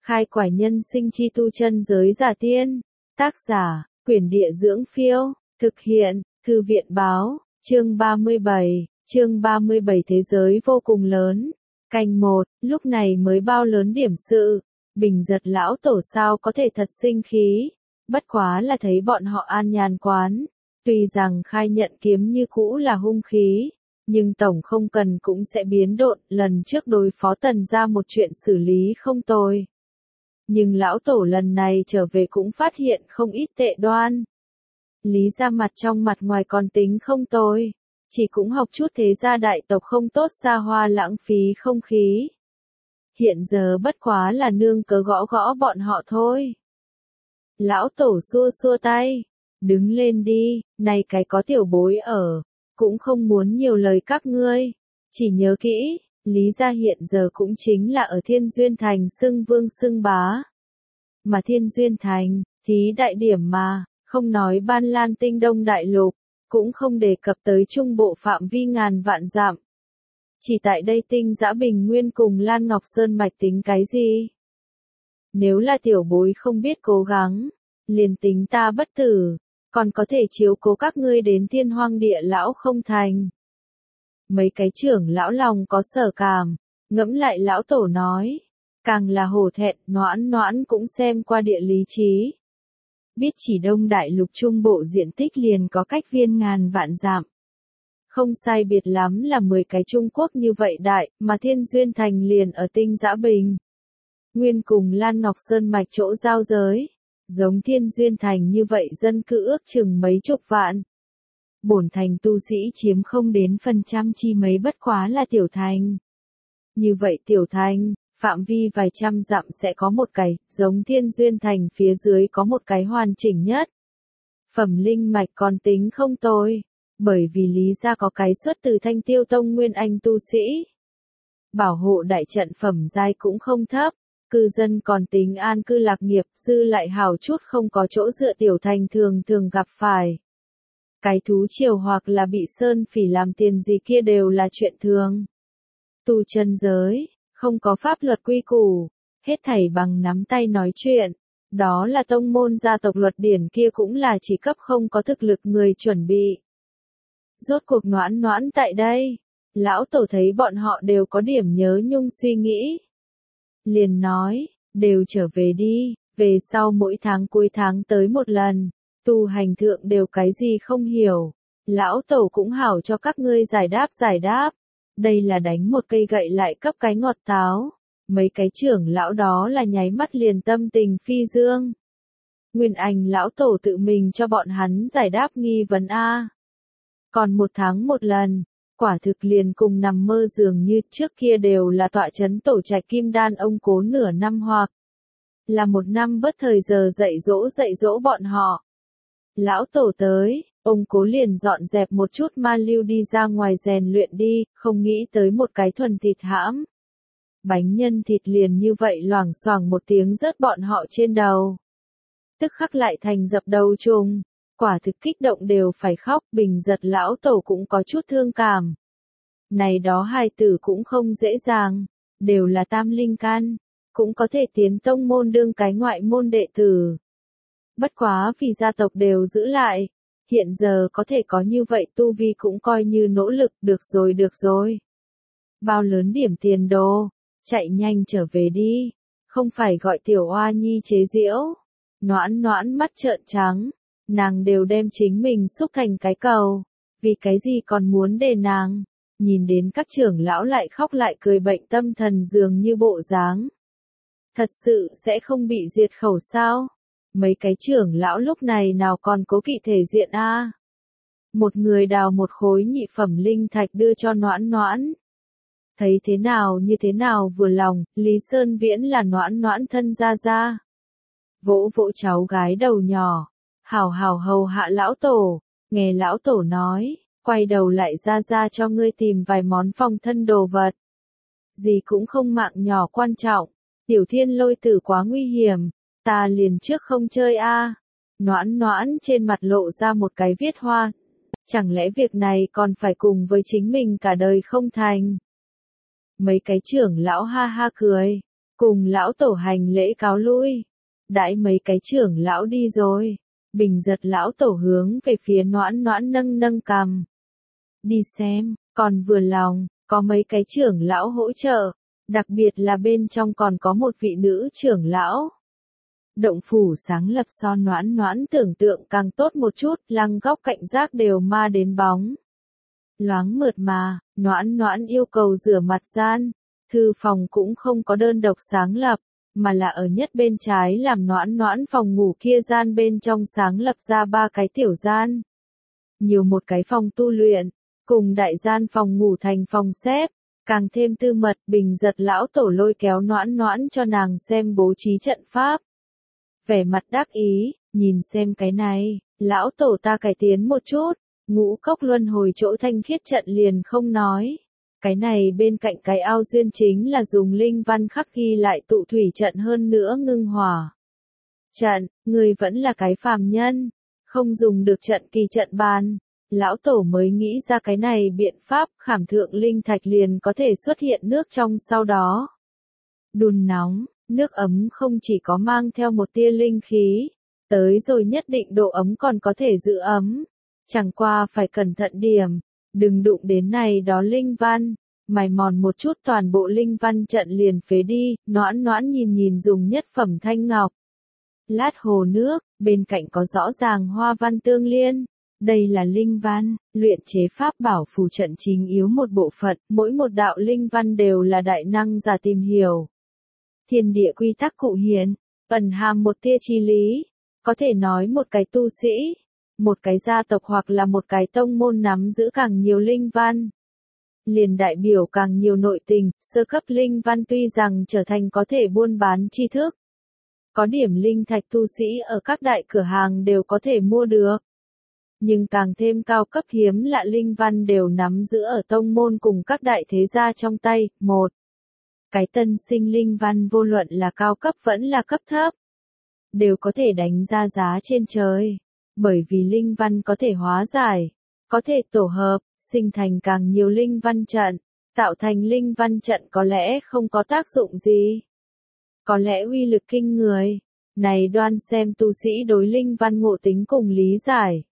Khai quải nhân sinh chi tu chân giới giả tiên. Tác giả, Quyển Địa Dưỡng Phiêu. Thực hiện, Thư viện Báo. Chương 37. Chương 37 Thế giới vô cùng lớn. Canh 1. Lúc này mới bao lớn điểm sự. Bình giật lão tổ sao có thể thật sinh khí. Bất quá là thấy bọn họ an nhàn quán. Tuy rằng khai nhận kiếm như cũ là hung khí. Nhưng tổng không cần cũng sẽ biến độn. Lần trước đối phó Tần ra một chuyện xử lý không tồi. Nhưng lão tổ lần này trở về cũng phát hiện không ít tệ đoan. Lý ra mặt trong mặt ngoài còn tính không tồi. Chỉ cũng học chút thế gia đại tộc không tốt xa hoa lãng phí không khí. Hiện giờ bất quá là nương cớ gõ gõ bọn họ thôi. Lão tổ xua xua tay. Đứng lên đi, này cái có tiểu bối ở. Cũng không muốn nhiều lời các ngươi. Chỉ nhớ kỹ, Lý gia hiện giờ cũng chính là ở Thiên Duyên Thành xưng vương xưng bá. Mà Thiên Duyên Thành, thí đại điểm mà, không nói Ban Lan Tinh Đông Đại Lục, cũng không đề cập tới trung bộ phạm vi ngàn vạn dặm. Chỉ tại đây Tinh Dã Bình Nguyên cùng Lan Ngọc Sơn mạch tính cái gì? Nếu là tiểu bối không biết cố gắng, liền tính ta bất tử, còn có thể chiếu cố các ngươi đến Thiên Hoang Địa lão không thành. Mấy cái trưởng lão lòng có sở cảm, ngẫm lại lão tổ nói, càng là hổ thẹn, noãn noãn cũng xem qua địa lý trí. Biết chỉ Đông Đại Lục trung bộ diện tích liền có cách viên ngàn vạn dặm. Không sai biệt lắm là 10 cái Trung Quốc như vậy đại, mà Thiên Duyên Thành liền ở Tinh Dã Bình Nguyên cùng Lan Ngọc Sơn mạch chỗ giao giới. Giống Thiên Duyên Thành như vậy dân cư ước chừng mấy chục vạn. Bổn thành tu sĩ chiếm không đến phần trăm chi mấy bất quá là tiểu thành. Như vậy tiểu thành, phạm vi vài trăm dặm sẽ có một cái, giống Thiên Duyên Thành phía dưới có một cái hoàn chỉnh nhất. Phẩm linh mạch còn tính không tồi, bởi vì Lý gia có cái xuất từ Thanh Tiêu Tông Nguyên Anh tu sĩ. Bảo hộ đại trận phẩm giai cũng không thấp, cư dân còn tính an cư lạc nghiệp, dư lại hào chút không có chỗ dựa tiểu thành thường thường gặp phải. Cái thú triều hoặc là bị sơn phỉ làm tiền gì kia đều là chuyện thường. Tu chân giới, không có pháp luật quy củ, hết thảy bằng nắm tay nói chuyện. Đó là tông môn gia tộc luật điển kia cũng là chỉ cấp không có thực lực người chuẩn bị. Rốt cuộc noãn noãn tại đây, lão tổ thấy bọn họ đều có điểm nhớ nhung suy nghĩ. Liền nói, đều trở về đi, về sau mỗi tháng cuối tháng tới một lần, tu hành thượng đều cái gì không hiểu. Lão tổ cũng hảo cho các ngươi giải đáp. Đây là đánh một cây gậy lại cấp cái ngọt táo. Mấy cái trưởng lão đó là nháy mắt liền tâm tình phi dương. Nguyên Anh lão tổ tự mình cho bọn hắn giải đáp nghi vấn A. Còn một tháng một lần, quả thực liền cùng nằm mơ dường như trước kia đều là tọa chấn tổ trạch kim đan ông cố nửa năm hoặc là một năm bất thời giờ dạy dỗ bọn họ. Lão tổ tới, ông cố liền dọn dẹp một chút ma lưu đi ra ngoài rèn luyện đi, không nghĩ tới một cái thuần thịt hãm. Bánh nhân thịt liền như vậy loảng xoảng một tiếng rớt bọn họ trên đầu. Tức khắc lại thành dập đầu trùng, quả thực kích động đều phải khóc, Bình giật lão tổ cũng có chút thương cảm. Này đó hài tử cũng không dễ dàng, đều là tam linh căn, cũng có thể tiến tông môn đương cái ngoại môn đệ tử. Bất quá vì gia tộc đều giữ lại, hiện giờ có thể có như vậy tu vi cũng coi như nỗ lực, được rồi. Bao lớn điểm tiền đồ, chạy nhanh trở về đi, không phải gọi tiểu oa nhi chế giễu. Noãn noãn mắt trợn trắng, nàng đều đem chính mình xúc thành cái cầu, vì cái gì còn muốn để nàng. Nhìn đến các trưởng lão lại khóc lại cười bệnh tâm thần dường như bộ dáng. Thật sự sẽ không bị diệt khẩu sao? Mấy cái trưởng lão lúc này nào còn cố kỵ thể diện a? Một người đào một khối nhị phẩm linh thạch đưa cho noãn noãn. Thấy thế nào như thế nào vừa lòng, Lý Sơn Viễn là noãn noãn thân ra. Vỗ vỗ cháu gái đầu nhỏ. Hảo hầu hạ lão tổ, nghe lão tổ nói. Quay đầu lại ra cho ngươi tìm vài món phòng thân đồ vật. Gì cũng không mạng nhỏ quan trọng. Tiểu Thiên Lôi tử quá nguy hiểm. Ta liền trước không chơi a. Noãn noãn trên mặt lộ ra một cái viết hoa. Chẳng lẽ việc này còn phải cùng với chính mình cả đời không thành. Mấy cái trưởng lão ha ha cười. cùng lão tổ hành lễ cáo lui. Đãi mấy cái trưởng lão đi rồi, Bình Giật lão tổ hướng về phía Noãn Noãn nâng nâng cằm. Đi xem, còn vừa lòng, có mấy cái trưởng lão hỗ trợ, đặc biệt là bên trong còn có một vị nữ trưởng lão. Động phủ sáng lập so Noãn Noãn tưởng tượng càng tốt một chút, lăng góc cạnh rác đều ma đến bóng. Loáng mượt mà, Noãn Noãn yêu cầu rửa mặt gian, thư phòng cũng không có đơn độc sáng lập, mà là ở nhất bên trái làm Noãn Noãn phòng ngủ kia gian bên trong sáng lập ra 3 cái tiểu gian. Nhiều một cái phòng tu luyện, cùng đại gian phòng ngủ thành phòng xếp, càng thêm tư mật. Bình Giật lão tổ lôi kéo Noãn Noãn cho nàng xem bố trí trận pháp. Vẻ mặt đắc ý, nhìn xem cái này, lão tổ ta cải tiến một chút, ngũ cốc luân hồi chỗ thanh khiết trận liền không nói. Cái này bên cạnh cái ao duyên chính là dùng linh văn khắc ghi lại tụ thủy trận hơn nữa ngưng hỏa. Trận, người vẫn là cái phàm nhân, không dùng được trận kỳ trận bàn. Lão tổ mới nghĩ ra cái này biện pháp, khảm thượng linh thạch liền có thể xuất hiện nước trong sau đó. Đun nóng, nước ấm không chỉ có mang theo một tia linh khí, tới rồi nhất định độ ấm còn có thể giữ ấm. Chẳng qua phải cẩn thận điểm, đừng đụng đến này đó linh văn, mài mòn một chút toàn bộ linh văn trận liền phế đi. Noãn Noãn nhìn nhìn dùng nhất phẩm thanh ngọc. Lát hồ nước, bên cạnh có rõ ràng hoa văn tương liên. Đây là linh văn, luyện chế pháp bảo phù trận chính yếu một bộ phận, mỗi một đạo linh văn đều là đại năng giả tìm hiểu. Thiên địa quy tắc cụ hiện, ẩn hàm một tia chi lý, có thể nói một cái tu sĩ, một cái gia tộc hoặc là một cái tông môn nắm giữ càng nhiều linh văn, liền đại biểu càng nhiều nội tình. Sơ cấp linh văn tuy rằng trở thành có thể buôn bán tri thức, có điểm linh thạch tu sĩ ở các đại cửa hàng đều có thể mua được. Nhưng càng thêm cao cấp hiếm lạ linh văn đều nắm giữ ở tông môn cùng các đại thế gia trong tay. Một cái tân sinh linh văn vô luận là cao cấp vẫn là cấp thấp, đều có thể đánh ra giá trên trời. Bởi vì linh văn có thể hóa giải, có thể tổ hợp, sinh thành càng nhiều linh văn trận. Tạo thành linh văn trận có lẽ không có tác dụng gì, có lẽ uy lực kinh người. Này đoan xem tu sĩ đối linh văn ngộ tính cùng lý giải.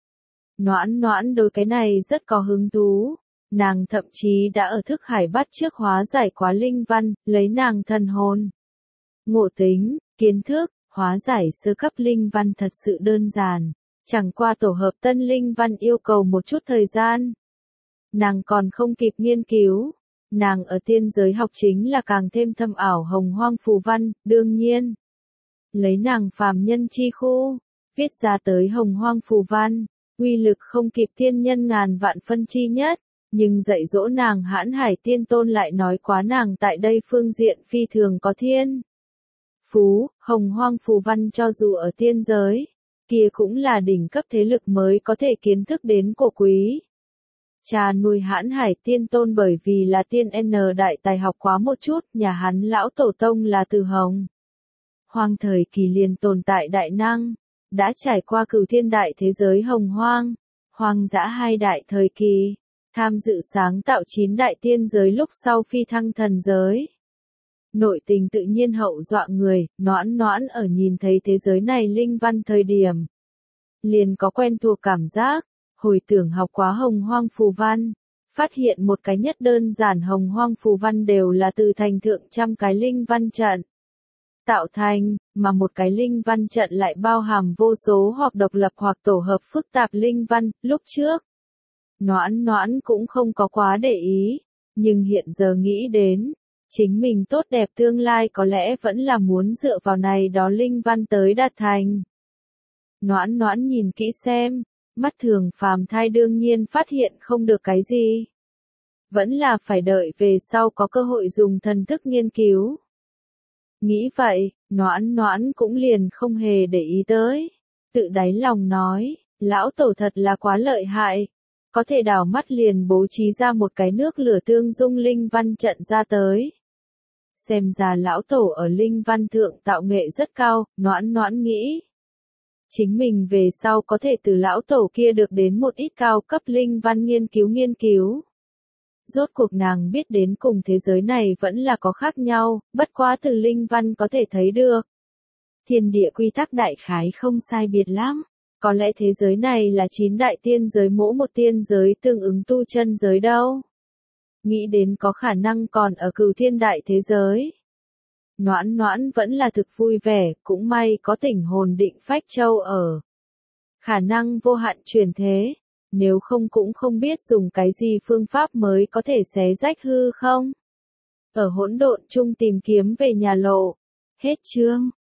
Noãn Noãn đối cái này rất có hứng thú. Nàng thậm chí đã ở thức hải bắt chước hóa giải quá linh văn, lấy nàng thần hồn, ngộ tính, kiến thức, hóa giải sơ cấp linh văn thật sự đơn giản. Chẳng qua tổ hợp tân linh văn yêu cầu một chút thời gian. Nàng còn không kịp nghiên cứu. Nàng ở tiên giới học chính là càng thêm thâm ảo hồng hoang phù văn, đương nhiên. Lấy nàng phàm nhân chi khu, viết ra tới hồng hoang phù văn, uy lực không kịp tiên nhân ngàn vạn phân chi nhất. Nhưng dạy dỗ nàng Hãn Hải Tiên Tôn lại nói quá nàng tại đây phương diện phi thường có thiên phú. Hồng hoang phù văn cho dù ở tiên giới, kia cũng là đỉnh cấp thế lực mới có thể kiến thức đến cổ quý. Cha nuôi Hãn Hải Tiên Tôn bởi vì là tiên N đại tài học quá một chút, nhà hắn lão tổ tông là từ Hồng Hoang thời kỳ liền tồn tại đại năng, đã trải qua cửu thiên đại thế giới hồng hoang, hoang dã hai đại thời kỳ, tham dự sáng tạo 9 đại tiên giới lúc sau phi thăng thần giới. Nội tình tự nhiên hậu dọa người. Noãn Noãn ở nhìn thấy thế giới này linh văn thời điểm, liền có quen thuộc cảm giác. Hồi tưởng học quá hồng hoang phù văn, phát hiện một cái nhất đơn giản hồng hoang phù văn đều là từ thành thượng trăm cái linh văn trận tạo thành, mà một cái linh văn trận lại bao hàm vô số hoặc độc lập hoặc tổ hợp phức tạp linh văn. Lúc trước, Noãn Noãn cũng không có quá để ý, nhưng hiện giờ nghĩ đến, chính mình tốt đẹp tương lai có lẽ vẫn là muốn dựa vào này đó linh văn tới đạt thành. Noãn Noãn nhìn kỹ xem, mắt thường phàm thai đương nhiên phát hiện không được cái gì. Vẫn là phải đợi về sau có cơ hội dùng thần thức nghiên cứu. Nghĩ vậy, Noãn Noãn cũng liền không hề để ý tới. Tự đáy lòng nói, lão tổ thật là quá lợi hại. Có thể đảo mắt liền bố trí ra một cái nước lửa tương dung linh văn trận ra tới. Xem ra lão tổ ở linh văn thượng tạo nghệ rất cao. Noãn Noãn nghĩ, chính mình về sau có thể từ lão tổ kia được đến một ít cao cấp linh văn nghiên cứu. rốt cuộc nàng biết đến cùng thế giới này vẫn là có khác nhau, bất quá từ linh văn có thể thấy được. Thiên địa quy tắc đại khái không sai biệt lắm. Có lẽ thế giới này là 9 đại tiên giới mỗi một tiên giới tương ứng tu chân giới đâu. Nghĩ đến có khả năng còn ở Cửu Thiên đại thế giới. Noãn Noãn vẫn là thực vui vẻ, cũng may có tỉnh hồn định phách châu ở. Khả năng vô hạn chuyển thế, nếu không cũng không biết dùng cái gì phương pháp mới có thể xé rách hư không. Ở hỗn độn chung tìm kiếm về nhà lộ. Hết chương.